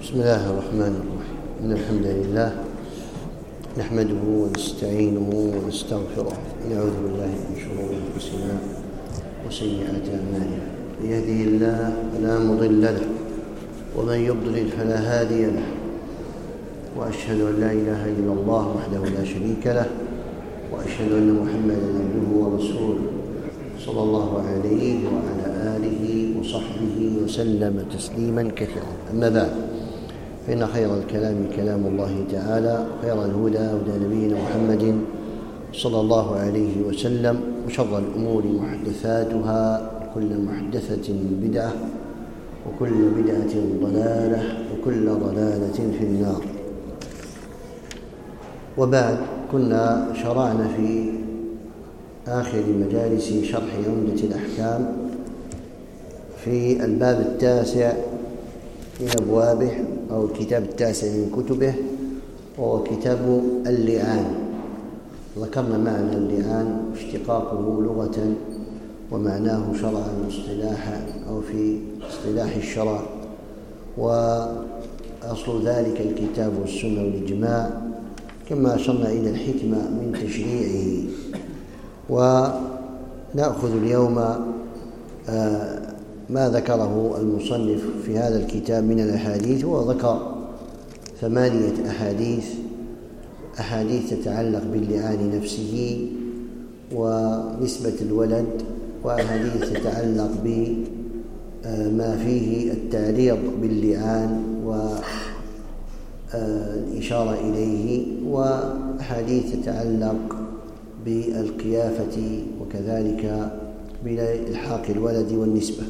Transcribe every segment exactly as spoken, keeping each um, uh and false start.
بسم الله الرحمن الرحيم. إن الحمد لله نحمده ونستعينه ونستغفره ونعوذ بالله من شرور أنفسنا وسيئات أعمالنا. من يهده الله فلا مضل له ومن يضلل فلا هادي له، وأشهد أن لا إله إلا الله وحده لا شريك له، وأشهد أن محمدا عبده ورسوله صلى الله عليه وعلى آله وصحبه وسلم تسليما كثيرا. أما بعد، فإن خير الكلام كلام الله تعالى، خير الهدى هدى نبينا محمد صلى الله عليه وسلم، وشر الأمور محدثاتها، وكل محدثة بدعة، وكل بدعة ضلالة، وكل ضلالة في النار. وبعد، كنا شرعنا في آخر مجالس شرح عمدة الأحكام في الباب التاسع من أبوابه، أو الكتاب التاسع من كتبه، وهو كتاب اللعان. ذكرنا معنى اللعان اشتقاقه لغة ومعناه شرعا واصطلاحا، أو في اصطلاح الشرع، وأصل ذلك الكتاب والسنة والإجماع، كما أشرنا إلى الحكمة من تشريعه. ونأخذ اليوم ما ذكره المصنف في هذا الكتاب من الأحاديث. وذكر ثمانية أحاديث أحاديث تتعلق باللعان نفسه ونسبة الولد، وأحاديث تتعلق بما فيه التعريض باللعان والإشارة إليه، وأحاديث تتعلق بالقيافة، وكذلك بإلحاق الولد والنسبة.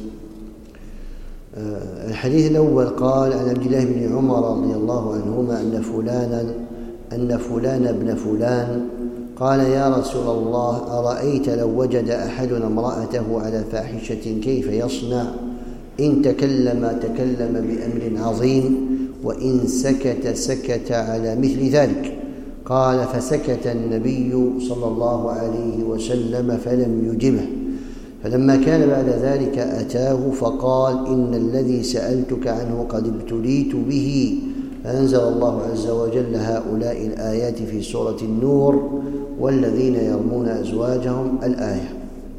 الحديث الأول قال: عن عبد الله بن عمر رضي الله عنهما أن فلانا أن فلان ابن فلان قال: يا رسول الله، أرأيت لو وجد أحدنا امرأته على فاحشة كيف يصنع؟ إن تكلم تكلم بأمر عظيم، وإن سكت سكت على مثل ذلك. قال: فسكت النبي صلى الله عليه وسلم فلم يجبه. فلما كان بعد ذلك أتاه فقال: إن الذي سألتك عنه قد ابتليت به. فأنزل الله عز وجل هؤلاء الآيات في سورة النور: والذين يرمون أزواجهم، الآية.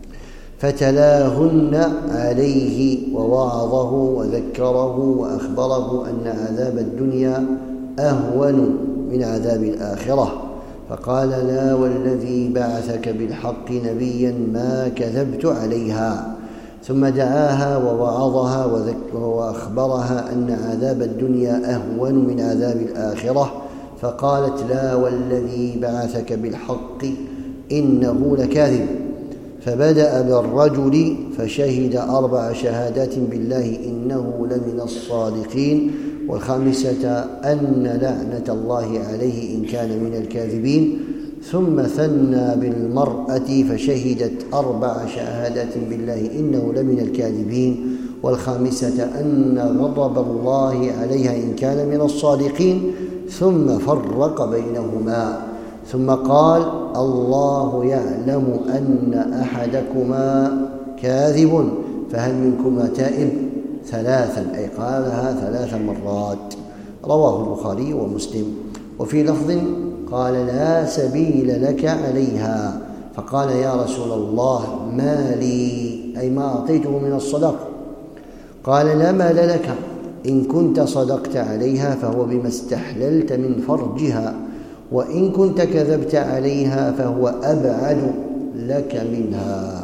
فتلاهن عليه ووعظه وذكره وأخبره أن عذاب الدنيا أهون من عذاب الآخرة. فقال: لا والذي بعثك بالحق نبيا ما كذبت عليها. ثم دعاها ووعظها وأخبرها أن عذاب الدنيا أهون من عذاب الآخرة. فقالت: لا والذي بعثك بالحق إنه لكاذب. فبدأ بالرجل فشهد أربع شهادات بالله إنه لمن الصادقين، والخامسة أن لعنة الله عليه إن كان من الكاذبين. ثم ثنى بالمرأة فشهدت أربع شهادات بالله إنه لمن الكاذبين، والخامسة أن غضب الله عليها إن كان من الصادقين. ثم فرق بينهما، ثم قال: الله يعلم أن أحدكما كاذب، فهل منكما تائب؟ ثلاثا، أي قالها ثلاث مرات. رواه البخاري ومسلم. وفي لفظ قال: لا سبيل لك عليها. فقال: يا رسول الله، ما لي؟ أي ما أعطيته من الصدقة. قال: لا مال لك، إن كنت صدقت عليها فهو بما استحللت من فرجها، وإن كنت كذبت عليها فهو أبعد لك منها.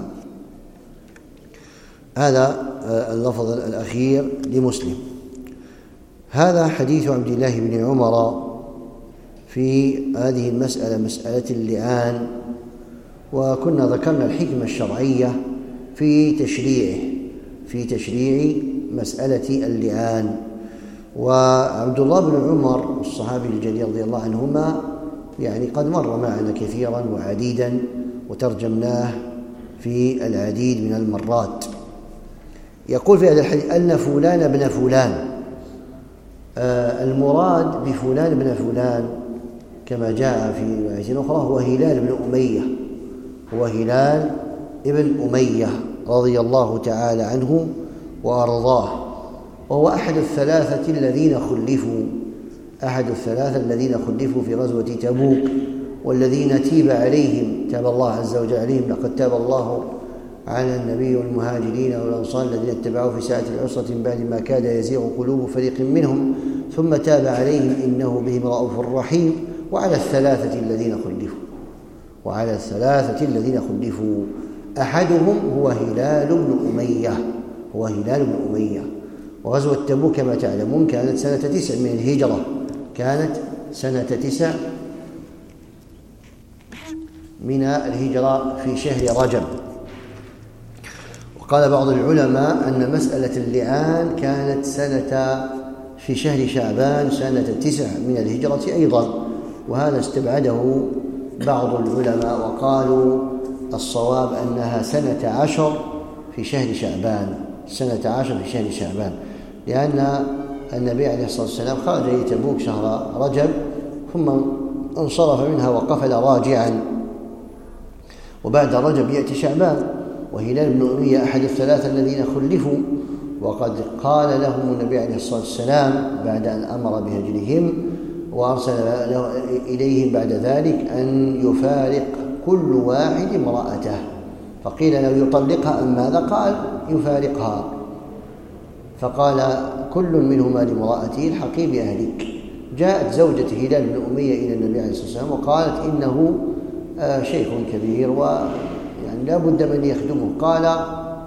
هذا اللفظ الأخير لمسلم. هذا حديث عبد الله بن عمر في هذه المسألة، مسألة اللعان. وكنا ذكرنا الحكمة الشرعية في تشريعه في تشريع مسألة اللعان. وعبد الله بن عمر الصحابي الجليل رضي الله عنهما يعني قد مر معنا كثيرا وعديدا، وترجمناه في العديد من المرات. يقول في هذا الحديث أن فلان ابن فلان. آه المراد بفلان ابن فلان كما جاء في رواية أخرى هو هلال بن أمية هو هلال ابن أمية رضي الله تعالى عنه وأرضاه. وهو أحد الثلاثة الذين خلفوا أحد الثلاثة الذين خلفوا في غزوة تبوك، والذين تيب عليهم تاب الله عز وجل عليهم. لقد تاب الله على النبي والمهاجرين والأنصار الذين اتبعوه في ساعة العسرة من بعد ما كاد يزيغ قلوب فريق منهم ثم تاب عليهم إنه بهم رؤوف رحيم. وعلى الثلاثة الذين خلفوا وعلى الثلاثة الذين خلفوا أحدهم هو هلال بن أمية هو هلال بن أمية وغزوة تبوك كما تعلمون كانت سنة تسع من الهجرة كانت سنة تسع من الهجرة في شهر رجب. وقال بعض العلماء أن مسألة اللعان كانت سنة في شهر شعبان سنة تسع من الهجرة أيضا، وهذا استبعده بعض العلماء وقالوا الصواب أنها سنة عشر في شهر شعبان سنة عشر في شهر شعبان لأن النبي عليه الصلاة والسلام خرج إلى تبوك شهر رجب ثم انصرف منها وقفل راجعا، وبعد رجب يأتي شعبان. وهلال بن أمية أحد الثلاثة الذين خلفوا، وقد قال لهم النبي عليه الصلاة والسلام بعد أن أمر بهجرهم وأرسل إليهم بعد ذلك أن يفارق كل واحد امرأته، فقيل لو يطلقها أم ماذا؟ قال يفارقها، فقال كل منهما لامرأته الحقي بأهلك. جاءت زوجة هلال بن أمية إلى النبي عليه الصلاة والسلام وقالت إنه شيخ كبير ويعني لا بد من يخدمه، قال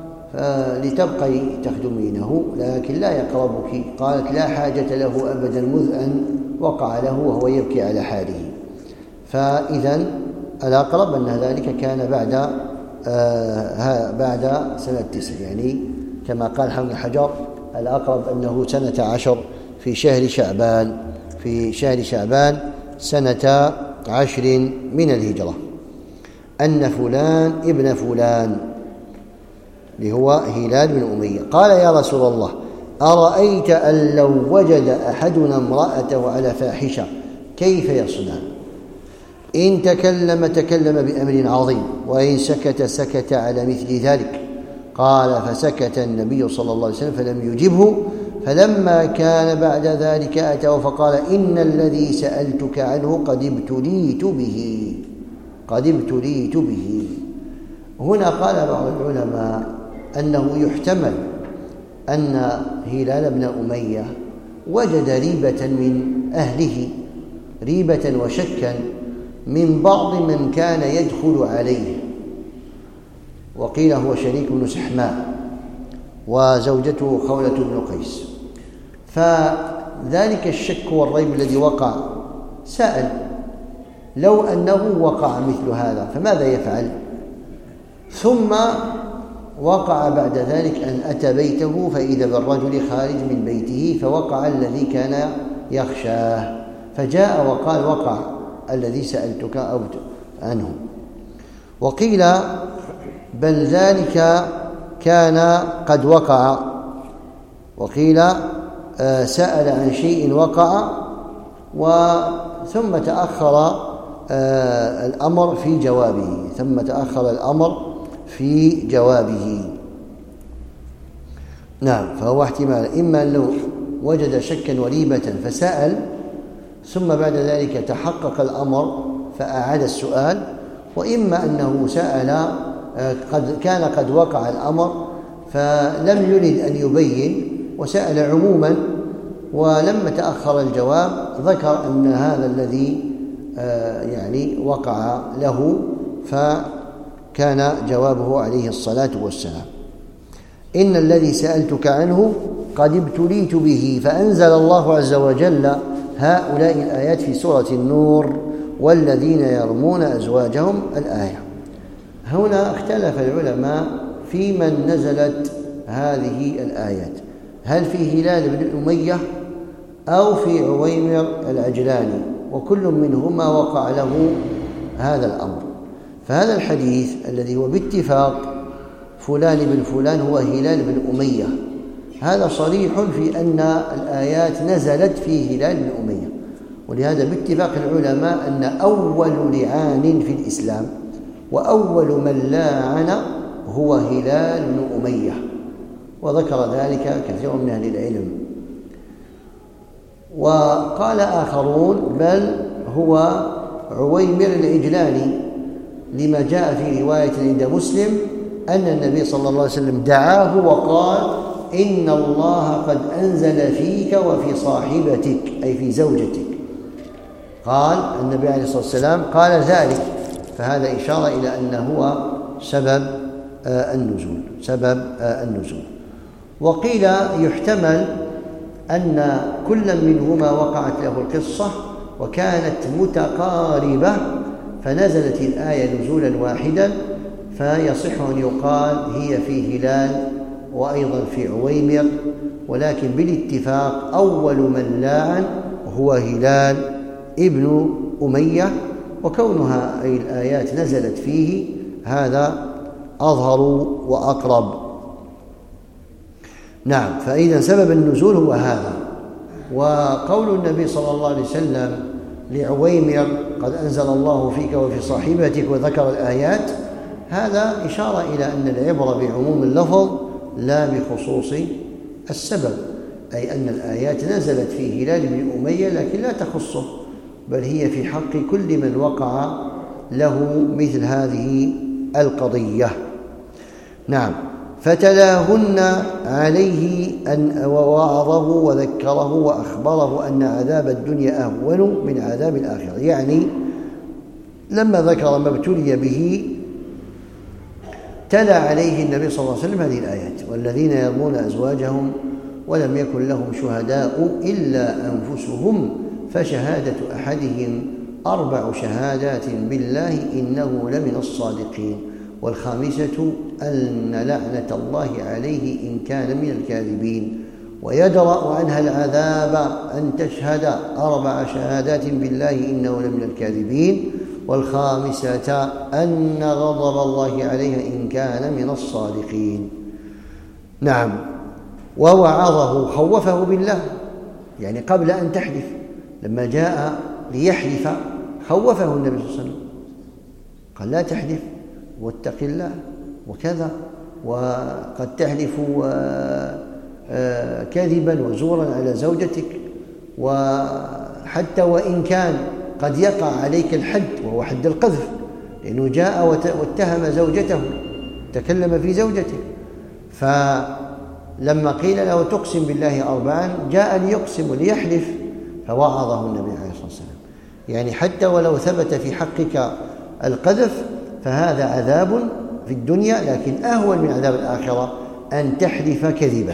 لتبقي تخدمينه لكن لا يقربك. قالت لا حاجة له أبدا مذ أن وقع له وهو يبكي على حاله. فإذا الأقرب أن ذلك كان بعد آه بعد سنة تسع، يعني كما قال حافظ حجر الأقرب أنه سنة عشر في شهر شعبان في شهر شعبان سنة عشر من الهجرة. أن فلان ابن فلان اللي هو هلال بن أمية قال يا رسول الله أرأيت أن لو وجد أحدنا امرأته على فاحشة كيف يصنع؟ إن تكلم تكلم بأمر عظيم وإن سكت سكت على مثل ذلك. قال فسكت النبي صلى الله عليه وسلم فلم يجبه، فلما كان بعد ذلك أتاه فقال إن الذي سألتك عنه قد ابتليت به قد ابتليت به. هنا قال بعض العلماء أنه يحتمل أن هلال بن أمية وجد ريبة من أهله ريبة وشكا من بعض من كان يدخل عليه، وقيل هو شريك بن سحماء وزوجته خولة بن قيس. فذلك الشك والريب الذي وقع سأل لو أنه وقع مثل هذا فماذا يفعل؟ ثم وقع بعد ذلك أن أتى بيته فإذا بالرجل خارج من بيته فوقع الذي كان يخشاه، فجاء وقال وقع الذي سألتك أو عنه. وقيل بل ذلك كان قد وقع، وقيل سأل عن شيء وقع ثم تأخر الأمر في جوابه ثم تأخر الأمر في جوابه نعم. فهو احتمال إما أنه وجد شكا وريبة فسأل ثم بعد ذلك تحقق الأمر فأعاد السؤال، وإما أنه سأل قد كان قد وقع الأمر فلم يرد أن يبين وسأل عموما، ولما تأخر الجواب ذكر أن هذا الذي يعني وقع له فكان جوابه عليه الصلاة والسلام إن الذي سألتك عنه قد ابتليت به. فأنزل الله عز وجل هؤلاء الآيات في سورة النور والذين يرمون أزواجهم الآية. هنا اختلف العلماء في من نزلت هذه الآيات، هل في هلال بن أمية أو في عويمر العجلاني، وكل منهما وقع له هذا الأمر. فهذا الحديث الذي هو باتفاق فلان بن فلان هو هلال بن أمية، هذا صريح في أن الآيات نزلت في هلال بن أمية، ولهذا باتفاق العلماء أن أول لعان في الإسلام وأول من لاعن هو هلال بن أمية، وذكر ذلك كثير من أهل العلم. وقال آخرون بل هو عويمر العجلاني، لما جاء في رواية عند مسلم أن النبي صلى الله عليه وسلم دعاه وقال إن الله قد أنزل فيك وفي صاحبتك، أي في زوجتك. قال النبي عليه الصلاة والسلام قال ذلك، فهذا إشارة إلى أنه هو سبب النزول سبب النزول. وقيل يحتمل أن كل منهما وقعت له القصة وكانت متقاربة فنزلت الآية نزولا واحدا، فيصح أن يقال هي في هلال وأيضا في عويمر، ولكن بالاتفاق أول من لاعن هو هلال ابن أمية، وكونها أي الآيات نزلت فيه هذا أظهر وأقرب. نعم، فإذا سبب النزول هو هذا. وقول النبي صلى الله عليه وسلم لعويمر قد أنزل الله فيك وفي صاحبتك وذكر الآيات، هذا إشارة إلى أن العبرة بعموم اللفظ لا بخصوص السبب، أي أن الآيات نزلت في هلال بن أمية لكن لا تخصه، بل هي في حق كل من وقع له مثل هذه القضية. نعم، فتلاهن عليه أن ووعظه وذكره وأخبره أن عذاب الدنيا أهون من عذاب الآخرة. يعني لما ذكر ما ابتلي به تلا عليه النبي صلى الله عليه وسلم هذه الآيات: والذين يرمون أزواجهم ولم يكن لهم شهداء إلا أنفسهم فشهادة أحدهم أربع شهادات بالله إنه لمن الصادقين، والخامسة أن لعنة الله عليه إن كان من الكاذبين، ويدرأ عنها العذاب أن تشهد أربع شهادات بالله إنه لمن الكاذبين، والخامسة أن غضب الله عليها إن كان من الصادقين. نعم، ووعظه خوفه بالله، يعني قبل أن تحلف، لما جاء ليحلف خوفه النبي صلى الله عليه وسلم، قال لا تحلف واتق الله وكذا، وقد تحلف كذبا وزورا على زوجتك، وحتى وإن كان قد يقع عليك الحد وهو حد القذف، لأنه جاء واتهم زوجته، تكلم في زوجته. فلما قيل له تقسم بالله أربعا جاء ليقسم وليحلف، فوعظه النبي عليه الصلاة والسلام. يعني حتى ولو ثبت في حقك القذف فهذا عذاب في الدنيا، لكن أهون من عذاب الآخرة أن تحلف كذبا.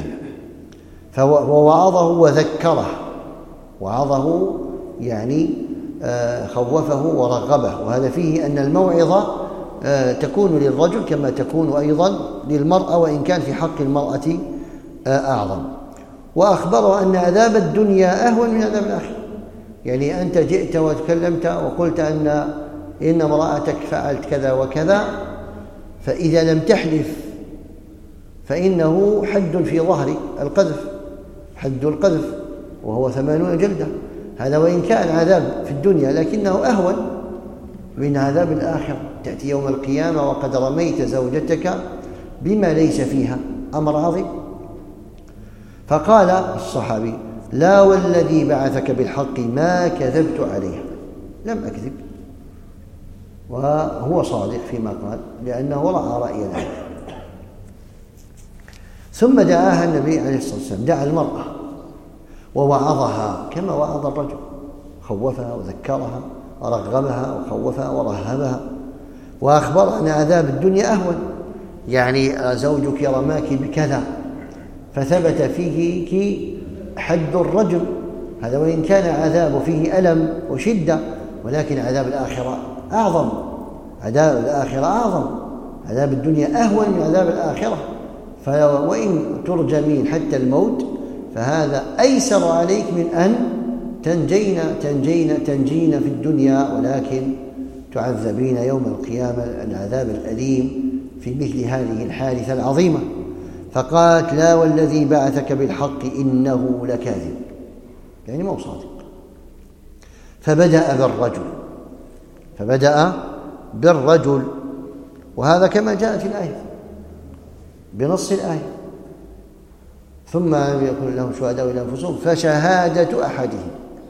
فوعظه وذكره، وعظه يعني خوفه ورغبه، وهذا فيه أن الموعظة تكون للرجل كما تكون أيضا للمرأة، وإن كان في حق المرأة أعظم. وأخبره أن عذاب الدنيا أهون من عذاب الآخرة. يعني أنت جئت وتكلمت وقلت أن إن امرأتك فعلت كذا وكذا، فإذا لم تحلف فإنه حد في ظهر القذف، حد القذف وهو ثمانون جلدة. هذا وإن كان عذاب في الدنيا لكنه أهون من عذاب الآخرة. تأتي يوم القيامة وقد رميت زوجتك بما ليس فيها، أمر عظيم. فقال الصحابي: لا والذي بعثك بالحق ما كذبت عليها، لم أكذب. وهو صادق فيما قال، لأنه رأى رأي العين. ثم دعاها النبي عليه الصلاة والسلام، دعا المرأة ووعظها كما وعظ الرجل، خوفها وذكرها ورغبها وخوفها ورهبها، وأخبر أن عذاب الدنيا أهون. يعني زوجك رماك بكذا فثبت فيك حد الرجل، هذا وإن كان عذاب فيه ألم وشدة، ولكن عذاب الآخرة أعظم، عذاب الآخرة أعظم، عذاب الدنيا أهون من عذاب الآخرة. وإن ترجمين حتى الموت فهذا أيسر عليك من أن تنجين تنجين تنجين في الدنيا، ولكن تعذبين يوم القيامة العذاب الأليم في مثل هذه الحادثة العظيمة. فقالت: لا والذي بعثك بالحق إنه لكاذب، يعني مو صادق. فبدأ بالرجل فبدأ بالرجل وهذا كما جاء في الآية بنص الآية. ثم لم يكن لهم شهداء إلا أنفسهم فشهادة أحدهم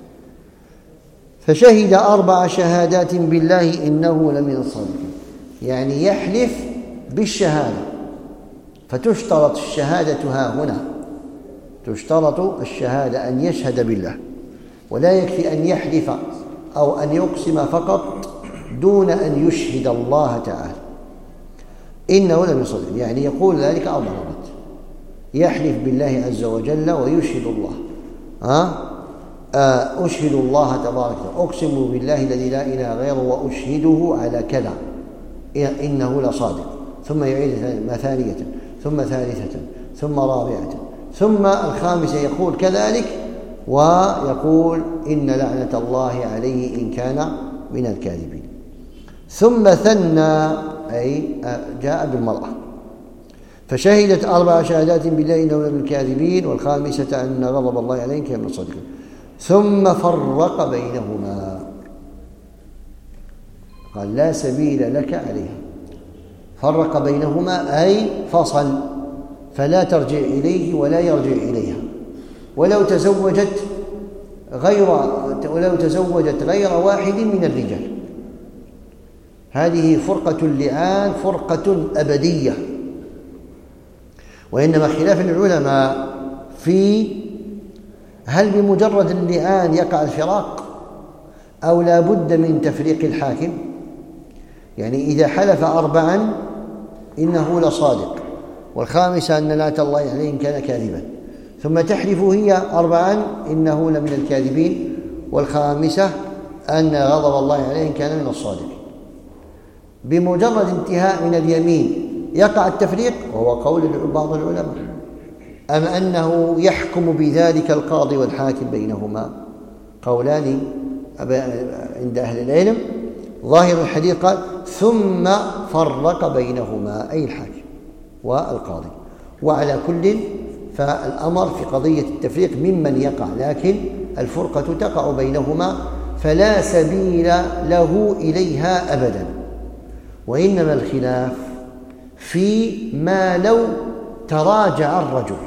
فشهد أربع شهادات بالله إنه لمن الصادقين، يعني يحلف بالشهادة، فتشترط الشهادة ها هنا، تشترط الشهادة أن يشهد بالله، ولا يكفي أن يحلف أو أن يقسم فقط دون أن يشهد الله تعالى إنه لمن الصادقين، يعني يقول ذلك أربع مرات، يحلف بالله عز وجل ويشهد الله. ها أه؟ أشهد الله تبارك وتعالى، أقسم بالله الذي لا إله غيره وأشهده على كذا إنه لصادق، ثم يعيد ثانية ثم ثالثة ثم رابعة ثم الخامسة يقول كذلك، ويقول إن لعنة الله عليه إن كان من الكاذبين. ثم ثنى أي جاء بالمرأة فشهدت أربع شهادات بالله إنه من الكاذبين، والخامسة أن غضب الله عليه إن كان من الصادقين. ثم فرق بينهما، قال لا سبيل لك عليها، فرق بينهما أي فصل، فلا ترجع إليه ولا يرجع إليها، ولو تزوجت غير ولو تزوجت غير واحد من الرجال. هذه فرقة اللعان فرقة أبدية، وإنما خلاف العلماء في هل بمجرد اللعان يقع الفراق أو لا بد من تفريق الحاكم. يعني إذا حلف أربعا إنه لصادق، والخامسة أن لعنة الله عليه إن كان كاذبا، ثم تحلف هي أربعا إنه لمن الكاذبين، والخامسة أن غضب الله عليه إن كان من الصادقين. بمجرد انتهاء من اليمين يقع التفريق، وهو قول بعض العلماء، أم أنه يحكم بذلك القاضي والحاكم بينهما؟ قولان عند أهل العلم. ظاهر الحديث قال ثم فرق بينهما أي الحاكم والقاضي، وعلى كل فالأمر في قضية التفريق ممن يقع، لكن الفرقة تقع بينهما فلا سبيل له إليها أبدا. وإنما الخلاف في ما لو تراجع الرجل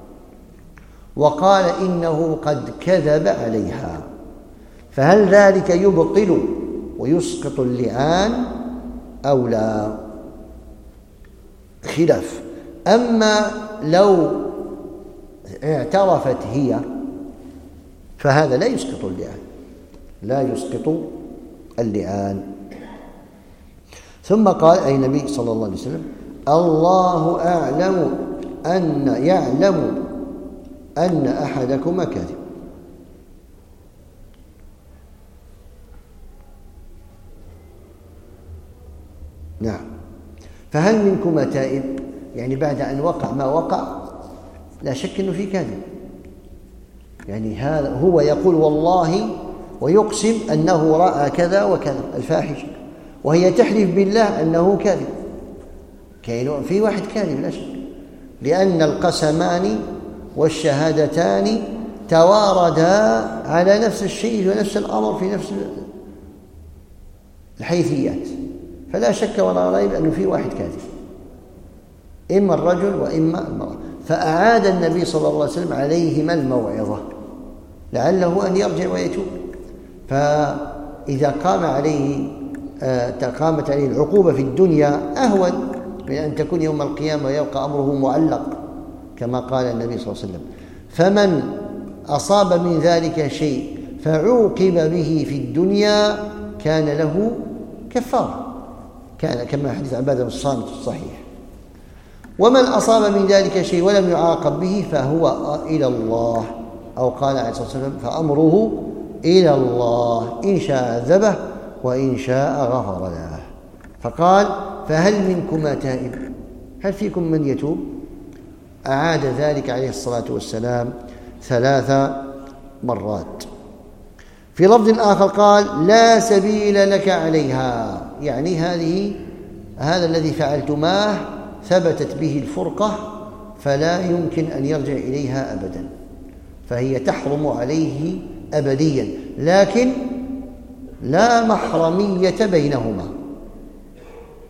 وقال إنه قد كذب عليها، فهل ذلك يبطل ويسقط اللعان أو لا؟ خلاف. أما لو اعترفت هي فهذا لا يسقط اللعان، لا يسقط اللعان. ثم قال أي النبي صلى الله عليه وسلم الله أعلم أن يعلم أن أحدكما كاذب. نعم. فهل منكما تائب؟ يعني بعد أن وقع ما وقع لا شك أنه في كاذب، يعني هذا هو يقول والله ويقسم أنه رأى كذا وكذا الفاحشة، وهي تحلف بالله أنه كاذب. كاين في واحد كاذب لا شك، لأن القسمان والشهادتان تواردا على نفس الشيء ونفس الأمر في نفس الحيثيات، فلا شك ولا ريب أنه في واحد كاذب، إما الرجل وإما المرأة. فأعاد النبي صلى الله عليه وسلم عليهما الموعظة لعله أن يرجع ويتوب. فإذا قام عليه قامت عليه العقوبة في الدنيا أهون من أن تكون يوم القيامة ويبقى أمره معلق كما قال النبي صلى الله عليه وسلم. فمن أصاب من ذلك شيء فعوقب به في الدنيا كان له كفارة، كان كما حديث عبادة الصامت الصحيح. ومن أصاب من ذلك شيء ولم يعاقب به فهو إلى الله، أو قال عليه الصلاة والسلام فأمره إلى الله إن شاء عذبه وإن شاء غفر له. فقال فهل منكما تائب؟ هل فيكم من يتوب؟ أعاد ذلك عليه الصلاة والسلام ثلاث مرات. في لفظ آخر قال لا سبيل لك عليها، يعني هذه هذا الذي فعلتماه ثبتت به الفرقة فلا يمكن أن يرجع إليها أبدا، فهي تحرم عليه أبديا، لكن لا محرمية بينهما،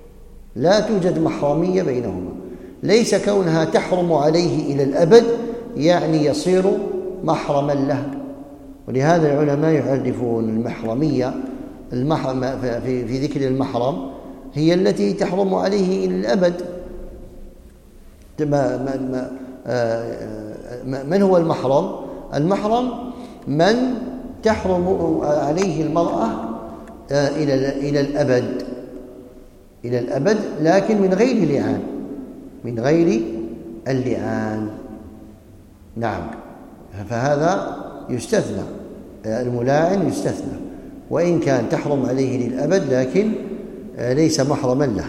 لا توجد محرمية بينهما، ليس كونها تحرم عليه إلى الأبد يعني يصير محرما له. ولهذا العلماء يعرفون المحرمية المحرم في في ذكر المحرم هي التي تحرم عليه إلى الأبد. من هو المحرم؟ المحرم من تحرم عليه المرأة إلى إلى الأبد إلى الأبد لكن من غير لعان، من غير اللعان. نعم، فهذا يستثنى، الملاعن يستثنى، وإن كان تحرم عليه للأبد لكن ليس محرما له.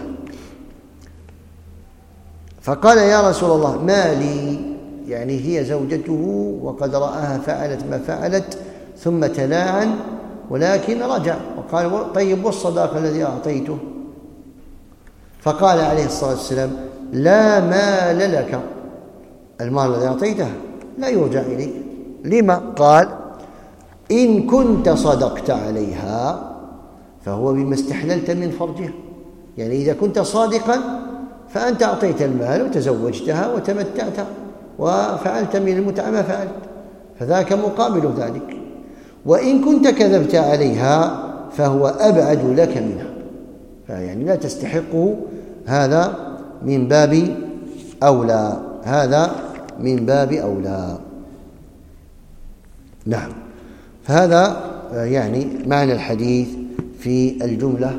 فقال يا رسول الله ما لي، يعني هي زوجته وقد رآها فعلت ما فعلت، ثم تلاعن ولكن رجع وقال طيب والصداق الذي أعطيته؟ فقال عليه الصلاة والسلام لا مال لك، المال الذي أعطيته لا يرجع إليك. لما؟ قال إن كنت صدقت عليها فهو بما استحللت من فرجها، يعني إذا كنت صادقا فأنت أعطيت المال وتزوجتها وتمتعت وفعلت من المتعة ما فعلت، فذاك مقابل ذلك. وإن كنت كذبت عليها فهو أبعد لك منها، يعني لا تستحقه، هذا من باب أولى، هذا من باب أولى. نعم، فهذا يعني معنى الحديث في الجملة.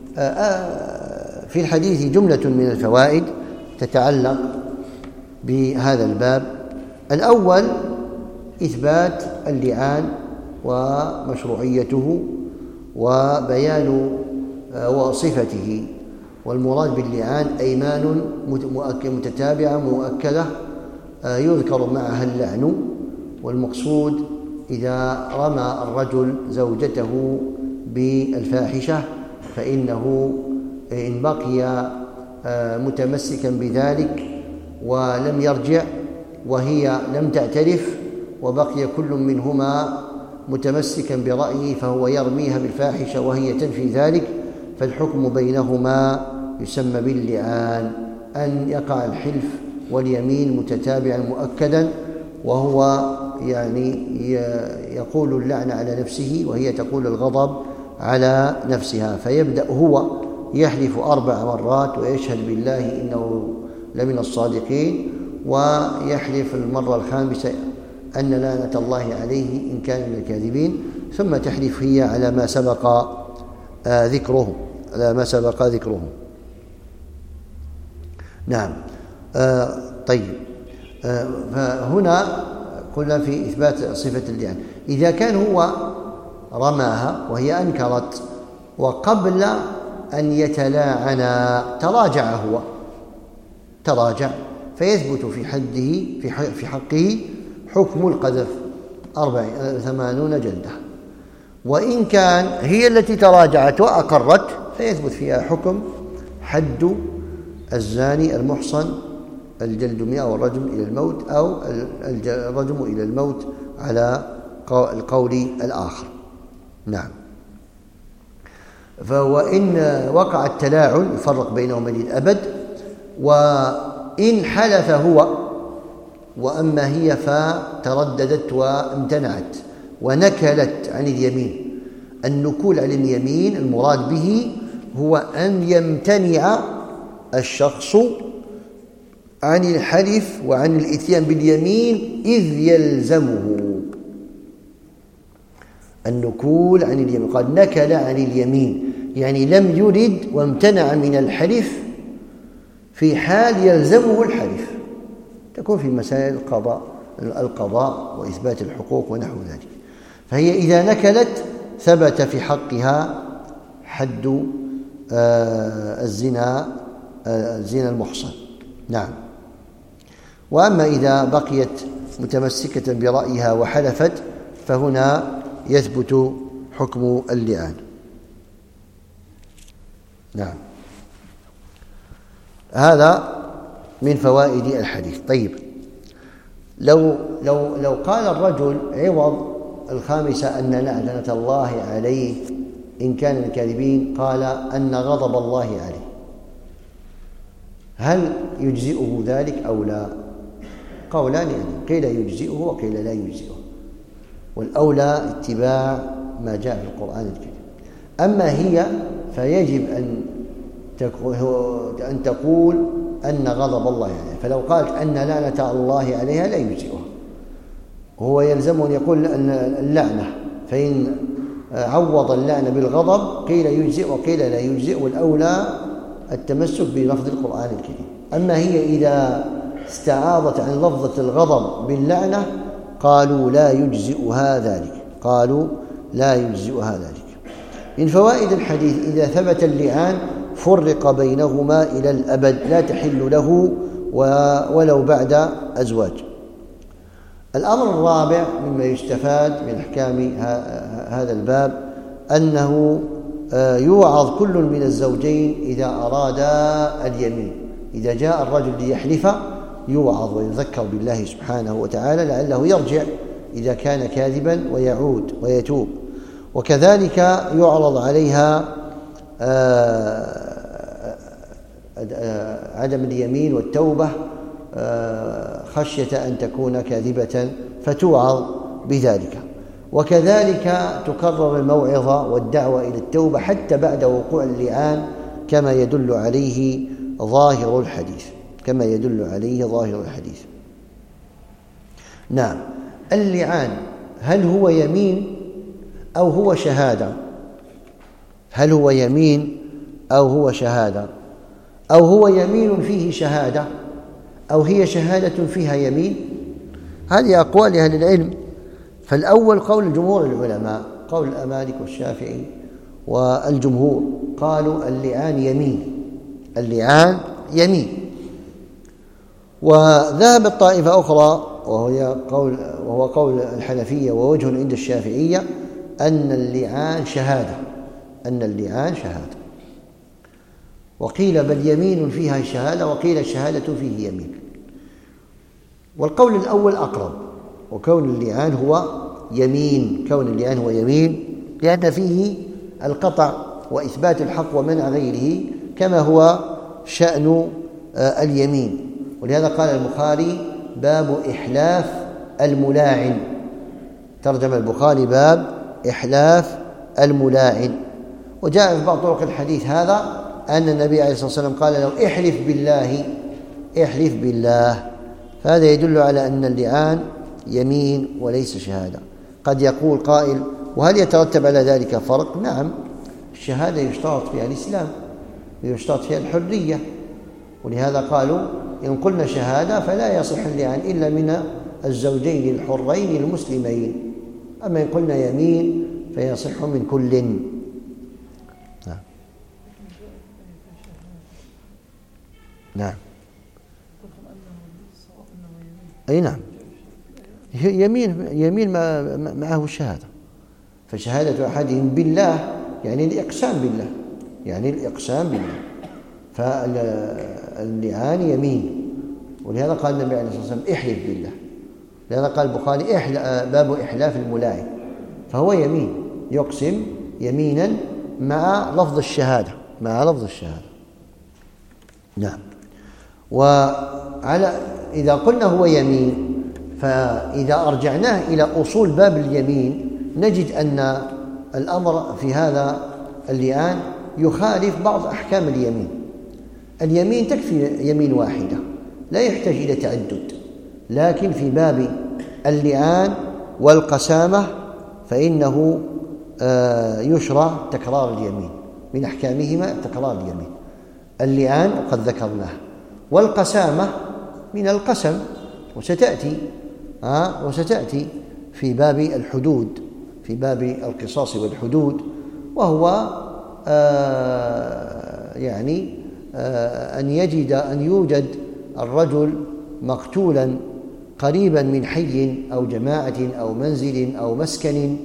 في الحديث جملة من الفوائد تتعلق بهذا الباب. الأول إثبات اللعان ومشروعيته وبيان وصفته. والمراد باللعان أيمان متتابعة مؤكدة يذكر معها اللعن، والمقصود إذا رمى الرجل زوجته بالفاحشة فإنه إن بقي متمسكا بذلك ولم يرجع وهي لم تعترف وبقي كل منهما متمسكا برأيه فهو يرميها بالفاحشة وهي تنفي ذلك، فالحكم بينهما يسمى باللعان، أن يقع الحلف واليمين متتابعا مؤكدا، وهو يعني يقول اللعن على نفسه وهي تقول الغضب على نفسها، فيبدأ هو يحلف أربع مرات ويشهد بالله إنه لمن الصادقين، ويحلف المرة الخامسة أن لعنة الله عليه إن كان من الكاذبين، ثم تحلف هي على ما سبق ذكره على ما سبق ذكره. نعم. آه طيب، آه فهنا قلنا في إثبات صفة اللعان، إذا كان هو رماها وهي أنكرت وقبل أن يتلاعنا تراجع، هو تراجع فيثبت في حده في حقه حكم القذف أربع ثمانون جلدة. وإن كان هي التي تراجعت وأقرت فيثبت فيها حكم حد الزاني المحصن الجلد مئة والرجم إلى الموت، أو الرجم إلى الموت على القول الآخر. نعم. فوإن وقع التلاعن يفرق بينهما للأبد، وإن حلف هو وأما هي فترددت وامتنعت ونكلت عن اليمين. النكول عن اليمين المراد به هو أن يمتنع الشخص عن الحلف وعن الإتيان باليمين إذ يلزمه. النكول عن اليمين، قد نكل عن اليمين يعني لم يرد وامتنع من الحلف في حال يلزمه الحلف، تكون في مسائل القضاء القضاء وإثبات الحقوق ونحو ذلك. فهي إذا نكلت ثبت في حقها حد الزنا الزنا المحصن. نعم. وأما إذا بقيت متمسكة برأيها وحلفت فهنا يثبت حكم اللعان. نعم. هذا من فوائد الحديث. طيب، لو لو لو قال الرجل عوض الخامسة أن لعنة الله عليه إن كان من الكاذبين قال أن غضب الله عليه، هل يجزئه ذلك أو لا؟ قولان يعني قيل يجزئه وقيل لا يجزئه، والأولى اتباع ما جاء في القرآن الكريم. أما هي فيجب أن أن تقول أن غضب الله عليها، فلو قالت أن لعنة الله عليها لا يجزئها، هو يلزم أن يقول أن اللعنة، فإن عوض اللعنة بالغضب قيل يجزئ وقيل لا يجزئ، والأولى التمسك بلفظ القرآن الكريم. أما هي إذا استعاضت عن لفظة الغضب باللعنة قالوا لا يجزئها ذلك، قالوا لا يجزئها ذلك. من فوائد الحديث إذا ثبت اللعان فرق بينهما إلى الأبد، لا تحل له ولو بعد أزواج. الأمر الرابع مما يستفاد من أحكام هذا الباب أنه يوعظ كل من الزوجين إذا أراد اليمين، إذا جاء الرجل ليحلف يوعظ ويذكر بالله سبحانه وتعالى لعله يرجع إذا كان كاذبا ويعود ويتوب. وكذلك يعرض عليها عدم اليمين والتوبة خشية أن تكون كاذبة فتوعظ بذلك. وكذلك تكرر الموعظة والدعوة إلى التوبة حتى بعد وقوع اللعان كما يدل عليه ظاهر الحديث، كما يدل عليه ظاهر الحديث. نعم، اللعان هل هو يمين أو هو شهادة؟ هل هو يمين أو هو شهادة؟ أو هو يمين فيه شهادة، أو هي شهادة فيها يمين؟ هذه أقوال أهل العلم. فالأول قول جمهور العلماء، قول الأمالك والشافعي والجمهور، قالوا اللعان يمين، اللعان يمين. وذهبت طائفة أخرى وهو قول وهو قول الحنفية ووجه عند الشافعية أن اللعان شهادة، أن اللعان شهادة. وقيل بل يمين فيها شهادة، وقيل الشهادة فيه يمين. والقول الأول أقرب، وكون اللعان هو يمين، كون اللعان هو يمين لأن فيه القطع وإثبات الحق ومنع غيره كما هو شأن اليمين. ولهذا قال البخاري باب إحلاف الملاعن، ترجم البخاري باب إحلاف الملاعن. وجاء في بعض طرق الحديث هذا أن النبي عليه الصلاة والسلام قال له احلف بالله، احلف بالله. فهذا يدل على أن اللعان يمين وليس شهادة. قد يقول قائل وهل يترتب على ذلك فرق؟ نعم، الشهادة يشترط فيها الإسلام ويشترط فيها الحرية، ولهذا قالوا إن قلنا شهادة فلا يصح اللعان إلا من الزوجين الحرين المسلمين، أما إن قلنا يمين فيصح من كل. نعم نعم أي نعم، يمين يمين معه الشهادة. فشهادة أحدهم بالله يعني الإقسام بالله، يعني الإقسام بالله. فاللعان يمين، ولهذا قال النبي عليه الصلاة والسلام احلف بالله. لهذا قال البخاري باب إحلاف الملاعن، فهو يمين، يقسم يمينا مع لفظ الشهادة، مع لفظ الشهادة. نعم. وعلى إذا قلنا هو يمين، فإذا أرجعناه إلى أصول باب اليمين نجد أن الأمر في هذا اللعان يخالف بعض أحكام اليمين. اليمين تكفي يمين واحدة لا يحتاج إلى تعدد، لكن في باب اللعان والقسامة فإنه يشرع تكرار اليمين، من أحكامهما تكرار اليمين. اللعان وقد ذكرناه، والقسامة من القسم، وستأتي آه وستأتي في باب الحدود، في باب القصاص والحدود، وهو آه يعني آه أن يجد أن يوجد الرجل مقتولا قريبا من حي أو جماعة أو منزل أو مسكن،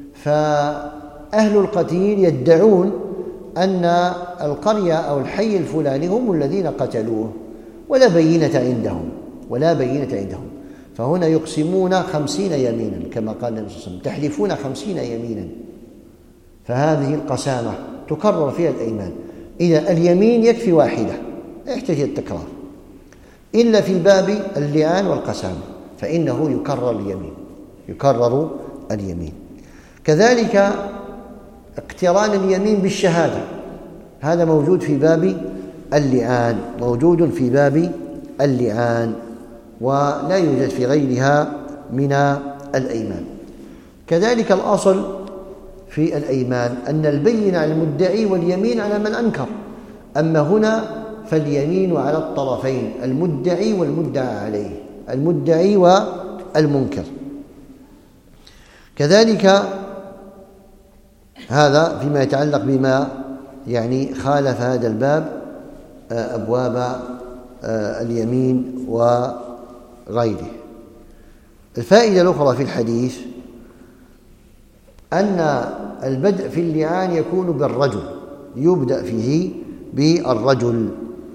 فأهل القتيل يدعون أن القرية أو الحي الفلاني هم الذين قتلوه، ولا بينة عندهم ولا بينة عندهم فهنا يقسمون خمسين يمينا كما قال النبي صلى الله عليه وسلم، تحلفون خمسين يمينا. فهذه القسامة تكرر فيها الأيمان. إذا اليمين يكفي واحدة لا يحتاج التكرار. إلا في باب اللعان والقسامة فإنه يكرر اليمين يكرر اليمين. كذلك اقتران اليمين بالشهادة هذا موجود في باب اللعان موجود في باب اللعان ولا يوجد في غيرها من الأيمان. كذلك الأصل في الأيمان أن البين على المدعي واليمين على من أنكر، أما هنا فاليمين على الطرفين المدعي والمدعى عليه المدعي والمنكر. كذلك هذا فيما يتعلق بما يعني خالف هذا الباب أبواب اليمين وغيره. الفائدة الأخرى في الحديث أن البدء في اللعان يكون بالرجل يبدأ فيه بالرجل،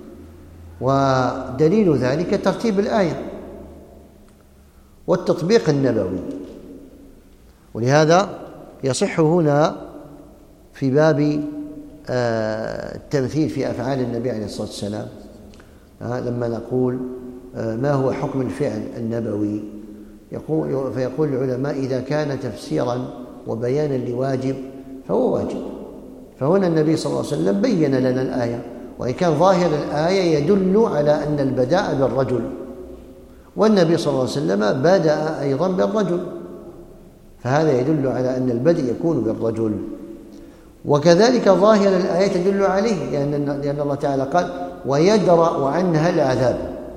ودليل ذلك ترتيب الآية والتطبيق النبوي. ولهذا يصح هنا في باب التمثيل في أفعال النبي عليه الصلاة والسلام لما نقول ما هو حكم الفعل النبوي يقول فيقول العلماء إذا كان تفسيرا وبيانا لواجب فهو واجب. فهنا النبي صلى الله عليه وسلم بين لنا الآية، وإن كان ظاهر الآية يدل على أن البداء بالرجل، والنبي صلى الله عليه وسلم بدأ أيضا بالرجل، فهذا يدل على أن البدء يكون بالرجل. وكذلك ظاهر الآية تدل عليه لأن, لأن الله تعالى قال ويدرأ عنها العذاب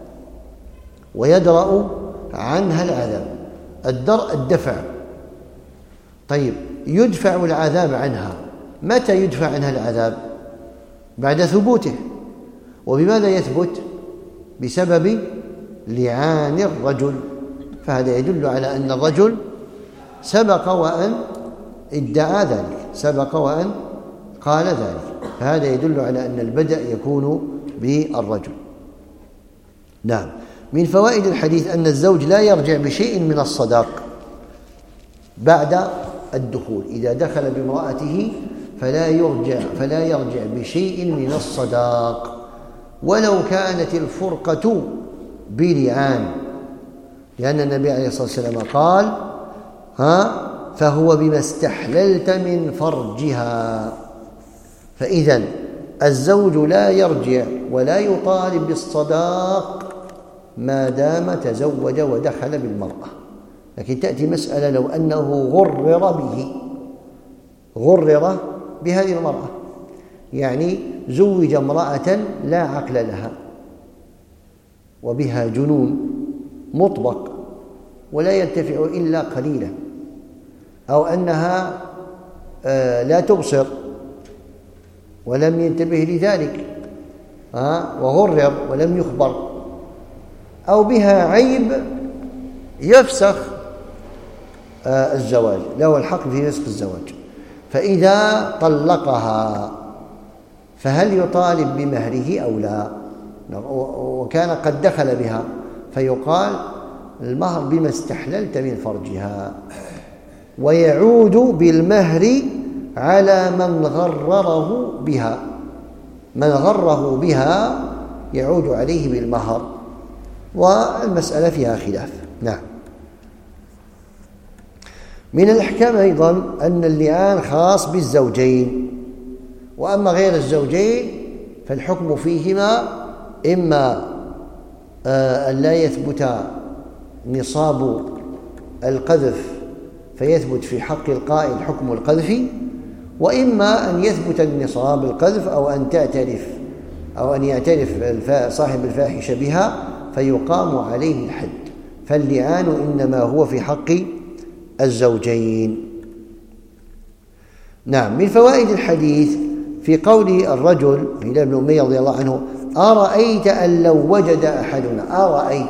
ويدرأ عنها العذاب. الدرء الدفع. طيب يدفع العذاب عنها، متى يدفع عنها العذاب؟ بعد ثبوته. وبماذا يثبت؟ بسبب لعان الرجل، فهذا يدل على أن الرجل سبق وأن ادعى ذلك سبق وأن قال ذلك، فهذا يدل على أن البدء يكون بالرجل. نعم. من فوائد الحديث أن الزوج لا يرجع بشيء من الصداق بعد الدخول، إذا دخل بامرأته فلا يرجع فلا يرجع بشيء من الصداق ولو كانت الفرقة بلعان، لأن النبي عليه الصلاة والسلام قال ها فهو بما استحللت من فرجها. فإذا الزوج لا يرجع ولا يطالب بالصداق ما دام تزوج ودخل بالمرأة. لكن تأتي مسألة لو أنه غرر به غرر بهذه المرأة، يعني زوج امرأة لا عقل لها وبها جنون مطبق ولا ينتفع إلا قليلا، أو أنها لا تبصر ولم ينتبه لذلك وغرر ولم يخبر، أو بها عيب يفسخ الزواج، له الحق في فسخ الزواج. فإذا طلقها فهل يطالب بمهره أو لا؟ وكان قد دخل بها فيقال المهر بما استحللت من فرجها، ويعود بالمهر على من غرره بها، من غره بها يعود عليه بالمهر، والمسألة فيها خلاف. نعم. من الأحكام أيضا أن اللعان خاص بالزوجين، وأما غير الزوجين فالحكم فيهما إما أن لا يثبت نصاب القذف فيثبت في حق القائل حكم القذف، وإما أن يثبت النصاب القذف أو أن تعترف أو أن يعترف صاحب الفاحشة بها فيقام عليه الحد. فاللعان إنما هو في حق الزوجين. نعم. من فوائد الحديث في قول الرجل هلال بن أمية رضي الله عنه أرأيت أن لو وجد أحدنا، أرأيت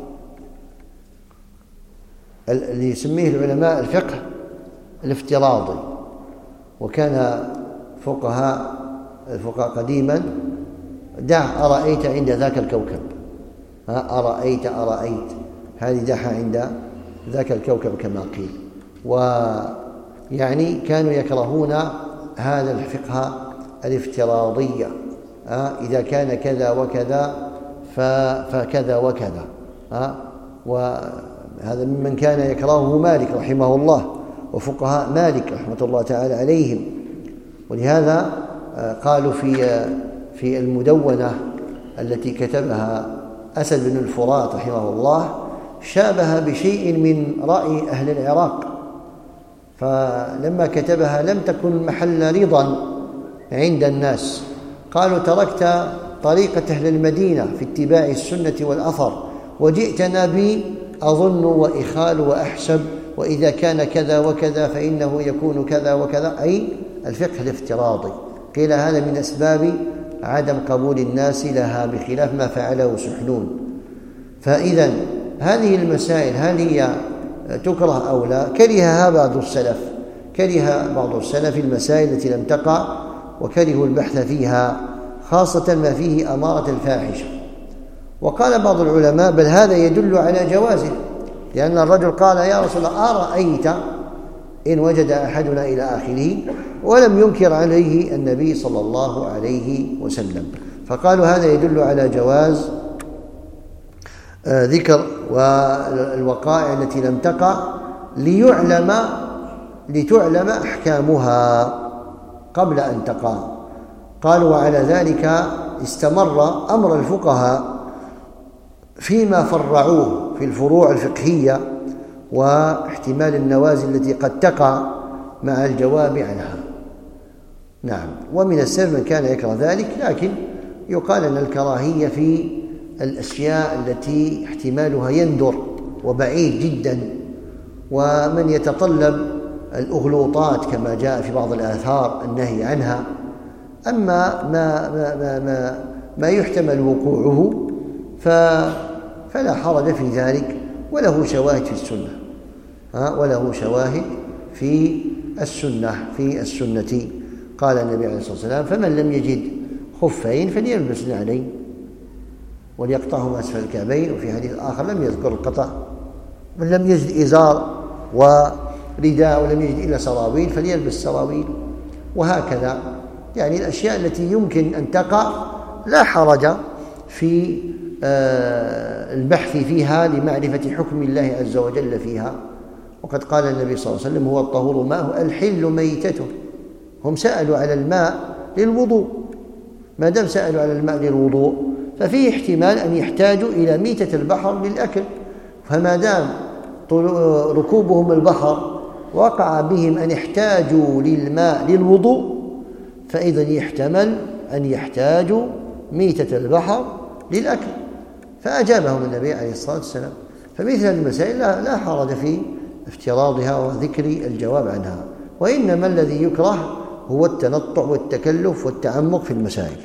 اللي يسميه العلماء الفقه الافتراضي، وكان فقهاء الفقهاء قديما دع أرأيت عند ذاك الكوكب، أرأيت أرأيت هذه دعها عند ذاك الكوكب كما قيل. ويعني كانوا يكرهون هذا الفقه الافتراضية، إذا كان كذا وكذا فكذا وكذا. وهذا ممن كان يكرهه مالك رحمه الله وفقهاء مالك رحمة الله تعالى عليهم. ولهذا قالوا في في المدونة التي كتبها أسد بن الفرات رحمه الله شابه بشيء من رأي أهل العراق، فلما كتبها لم تكن محل رضا عند الناس. قالوا: تركت طريقة أهل المدينة في اتباع السنة والأثر وجئتنا بي أظن وإخال وأحسب، وإذا كان كذا وكذا فإنه يكون كذا وكذا، أي الفقه الافتراضي. قيل هذا من أسباب عدم قبول الناس لها بخلاف ما فعله سحنون. فإذا هذه المسائل هل هي تكره أو لا؟ كرهها بعض السلف، كره بعض السلف المسائل التي لم تقع وكرهوا البحث فيها، خاصة ما فيه أمارة الفاحشة. وقال بعض العلماء: بل هذا يدل على جوازه، لأن الرجل قال: يا رسول الله أرأيت إن وجد أحدنا إلى آخره، ولم ينكر عليه النبي صلى الله عليه وسلم. فقالوا هذا يدل على جواز ذكر والوقائع التي لم تقع ليعلم لتعلم أحكامها قبل أن تقع. قالوا: وعلى ذلك استمر أمر الفقهاء فيما فرعوه في الفروع الفقهية واحتمال النوازل التي قد تقع مع الجواب عنها. نعم. ومن السلف من كان يكره ذلك، لكن يقال أن الكراهية في الأشياء التي احتمالها يندر وبعيد جدا، ومن يتطلب الأغلوطات كما جاء في بعض الآثار النهي عنها. أما ما, ما, ما, ما, ما يحتمل وقوعه فلا حرج في ذلك، وله شواهد في السنة وله شواهد في السنة في السنة قال النبي عليه الصلاة والسلام: فمن لم يجد خفين فليلبس نعلين وليقطعهما أسفل الكعبين. وفي حديث آخر لم يذكر القطع: من لم يجد إزار ورداء ولم يجد إلا سراويل فليلبس سراويل. وهكذا يعني الأشياء التي يمكن أن تقع لا حرج في البحث فيها لمعرفة حكم الله عز وجل فيها. وقد قال النبي صلى الله عليه وسلم: هو الطهور ماءه الحل ميتته. هم سألوا على الماء للوضوء، ما دام سألوا على الماء للوضوء ففيه احتمال أن يحتاجوا إلى ميتة البحر للأكل، فما دام ركوبهم البحر وقع بهم أن يحتاجوا للماء للوضوء، فإذا يحتمل أن يحتاجوا ميتة البحر للأكل. فأجابهم النبي عليه الصلاة والسلام. فمثل المسائل لا حرج في افتراضها وذكر الجواب عنها، وإنما الذي يكره هو التنطع والتكلف والتعمق في المسائل.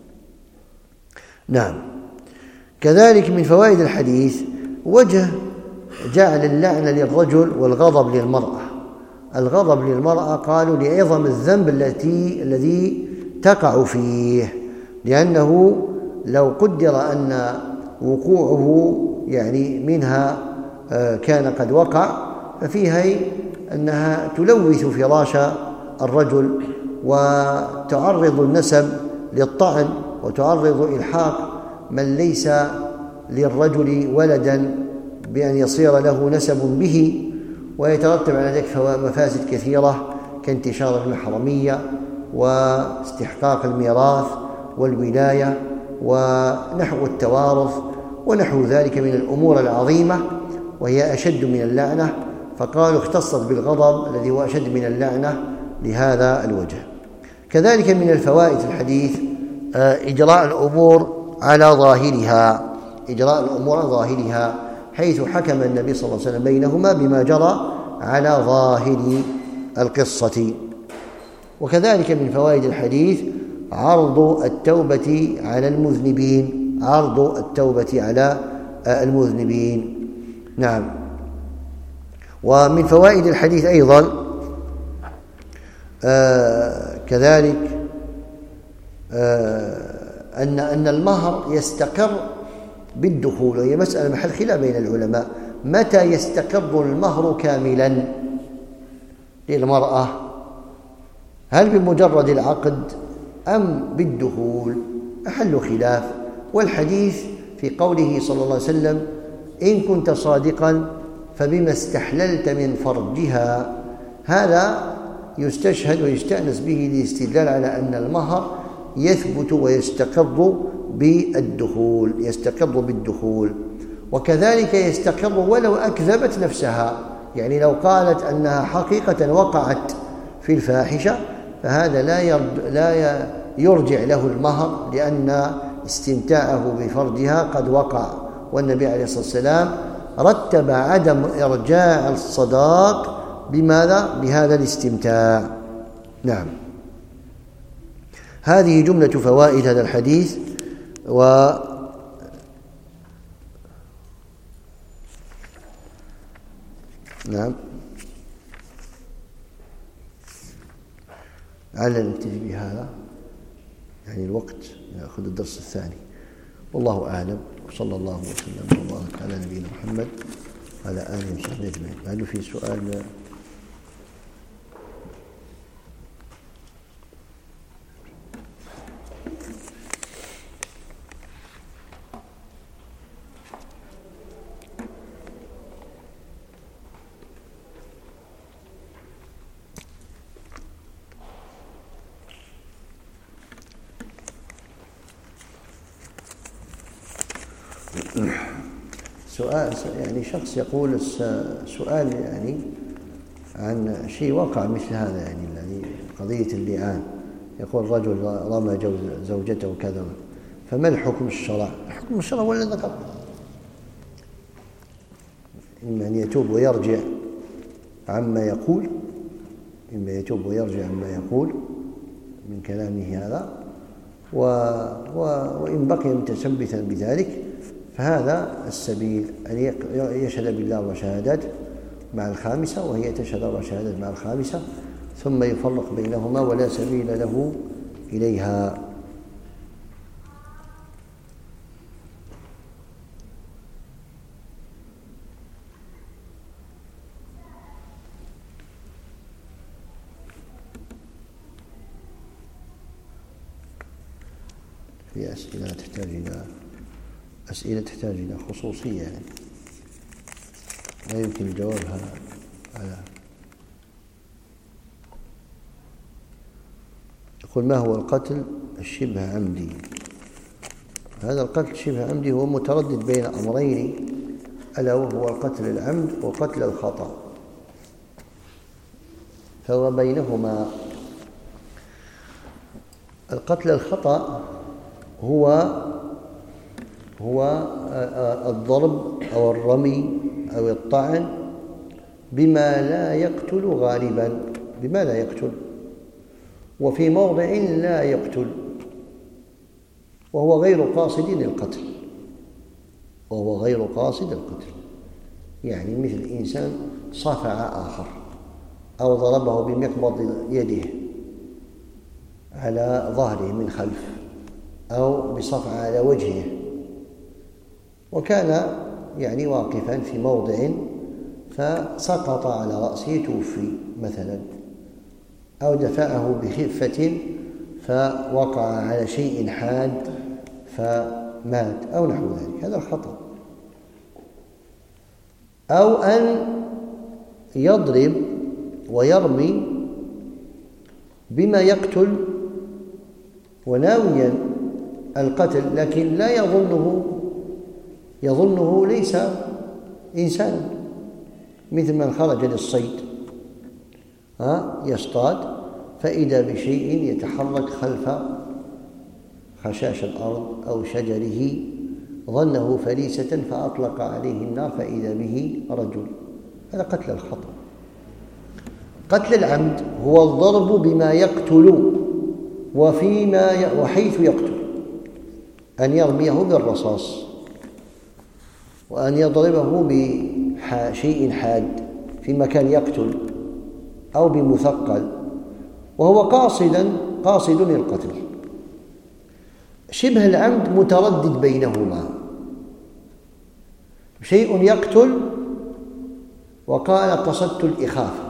نعم. كذلك من فوائد الحديث وجه جعل اللعنة للرجل والغضب للمرأة. الغضب للمرأة قالوا لعظم الذنب التي الذي تقع فيه، لأنه لو قدر أن وقوعه يعني منها كان قد وقع، ففيها أنها تلوث فراش الرجل وتعرض النسب للطعن، وتعرض إلحاق من ليس للرجل ولدا بأن يصير له نسب به، ويترتب على ذلك مفاسد كثيرة كانتشار المحرمية واستحقاق الميراث والولاية ونحو التوارث ونحو ذلك من الأمور العظيمة، وهي أشد من اللعنة. فقالوا اختصت بالغضب الذي هو أشد من اللعنة لهذا الوجه. كذلك من الفوائد الحديث إجراء الأمور على ظاهرها، إجراء الأمور على ظاهرها، حيث حكم النبي صلى الله عليه وسلم بينهما بما جرى على ظاهر القصة. وكذلك من فوائد الحديث عرض التوبة على المذنبين، عرض التوبة على المذنبين. نعم. ومن فوائد الحديث أيضا آه كذلك آه أن أن المهر يستقر بالدخول، وهي مسألة محل خلاف بين العلماء، متى يستقر المهر كاملا للمرأة؟ هل بمجرد العقد أم بالدخول؟ محل خلاف. والحديث في قوله صلى الله عليه وسلم: إن كنت صادقا فبما استحللت من فرجها. هذا يستشهد ويستأنس به للاستدلال على أن المهر يثبت ويستقر بالدخول يستقر بالدخول وكذلك يستقر ولو أكذبت نفسها. يعني لو قالت أنها حقيقة وقعت في الفاحشة فهذا لا لا يرجع له المهر، لأن استمتاعه بفرجها قد وقع، والنبي عليه الصلاة والسلام رتب عدم إرجاع الصداق بماذا؟ بهذا الاستمتاع. نعم، هذه جملة فوائد هذا الحديث. و نعم، علنا نكتفي بهذا، يعني الوقت يأخذ الدرس الثاني. والله أعلم، وصلى الله وسلم وبارك على نبينا محمد وعلى آله وصحبه أجمعين. هل في سؤال؟ سؤال يعني شخص يقول سؤال يعني عن شيء وقع مثل هذا، يعني الذي قضية اللعان. يقول رجل رمى زوجته كذا، فما الحكم الشرع؟ الحكم الشرع هو الذي ذكر، إما أن يتوب ويرجع عما يقول إما يتوب ويرجع عما يقول من كلامه هذا، و و وإن بقي متشبثا بذلك فهذا السبيل أن يشهد بالله وشهادات مع الخامسة، وهي تشهد وشهادات مع الخامسة، ثم يفرق بينهما ولا سبيل له إليها. في أسئلة تحتاج إلى أسئلة تحتاج إلى خصوصية، يعني لا يمكن جوابها على. يقول: ما هو القتل الشبه عمدي؟ هذا القتل الشبه عمدي هو متردد بين أمرين، ألا وهو القتل العمد وقتل الخطأ، فهو بينهما. القتل الخطأ هو هو الضرب أو الرمي أو الطعن بما لا يقتل غالبا، بما لا يقتل، وفي موضع لا يقتل، وهو غير قاصد للقتل وهو غير قاصد القتل. يعني مثل إنسان صفع آخر أو ضربه بمقبض يده على ظهره من خلف أو بصفعة على وجهه، وكان يعني واقفا في موضع فسقط على رأسه توفي مثلا، أو دفعه بخفة فوقع على شيء حاد فمات أو نحو ذلك، هذا الخطأ. أو أن يضرب ويرمي بما يقتل وناويا القتل، لكن لا يظنه يظنه ليس إنسانا، مثل من خرج للصيد ها يصطاد فإذا بشيء يتحرك خلف خشاش الأرض أو شجره، ظنه فريسة فأطلق عليه النار فإذا به رجل، هذا قتل الخطأ. قتل العمد هو الضرب بما يقتل وفيما ي... وحيث يقتل، أن يرميه بالرصاص وأن يضربه بشيء حاد في مكان يقتل أو بمثقل، وهو قاصدا قاصد للقتل. شبه العمد متردد بينهما، شيء يقتل وقال قصدت الإخافة،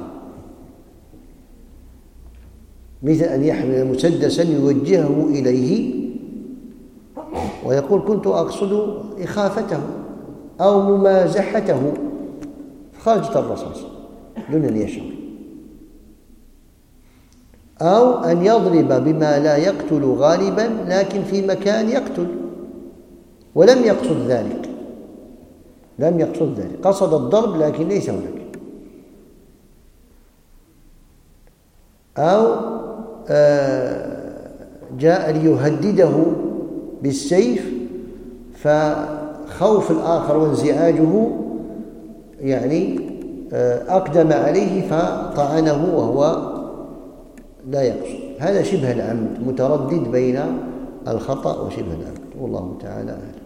مثل أن يحمل مسدسا يوجهه إليه ويقول كنت أقصد إخافته أو ممازحته خارجة الرصاص دون أن يشعر، أو أن يضرب بما لا يقتل غالبا لكن في مكان يقتل ولم يقصد ذلك، لم يقصد ذلك، قصد الضرب لكن ليس هناك. أو جاء ليهدده بالسيف فخوف الآخر وانزعاجه يعني أقدم عليه فطعنه وهو لا يقصد. هذا شبه العمد، متردد بين الخطأ وشبه العمد، والله تعالى أعلم.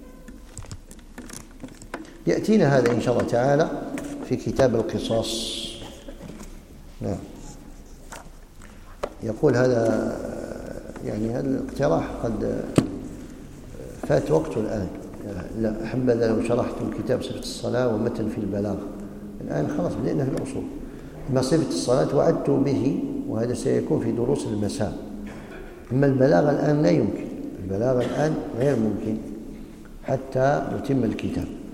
يأتينا هذا إن شاء الله تعالى في كتاب القصاص. نعم. يقول هذا يعني هذا الاقتراح قد فات وقته الآن، لا حبذا لو شرحتم كتاب صفة الصلاة ومتن في البلاغة. الآن خلاص بدأنا في الأصول. أما صفة الصلاة وعدت به، وهذا سيكون في دروس المساء. أما البلاغة الآن لا يمكن، البلاغة الآن غير ممكن حتى نتم الكتاب.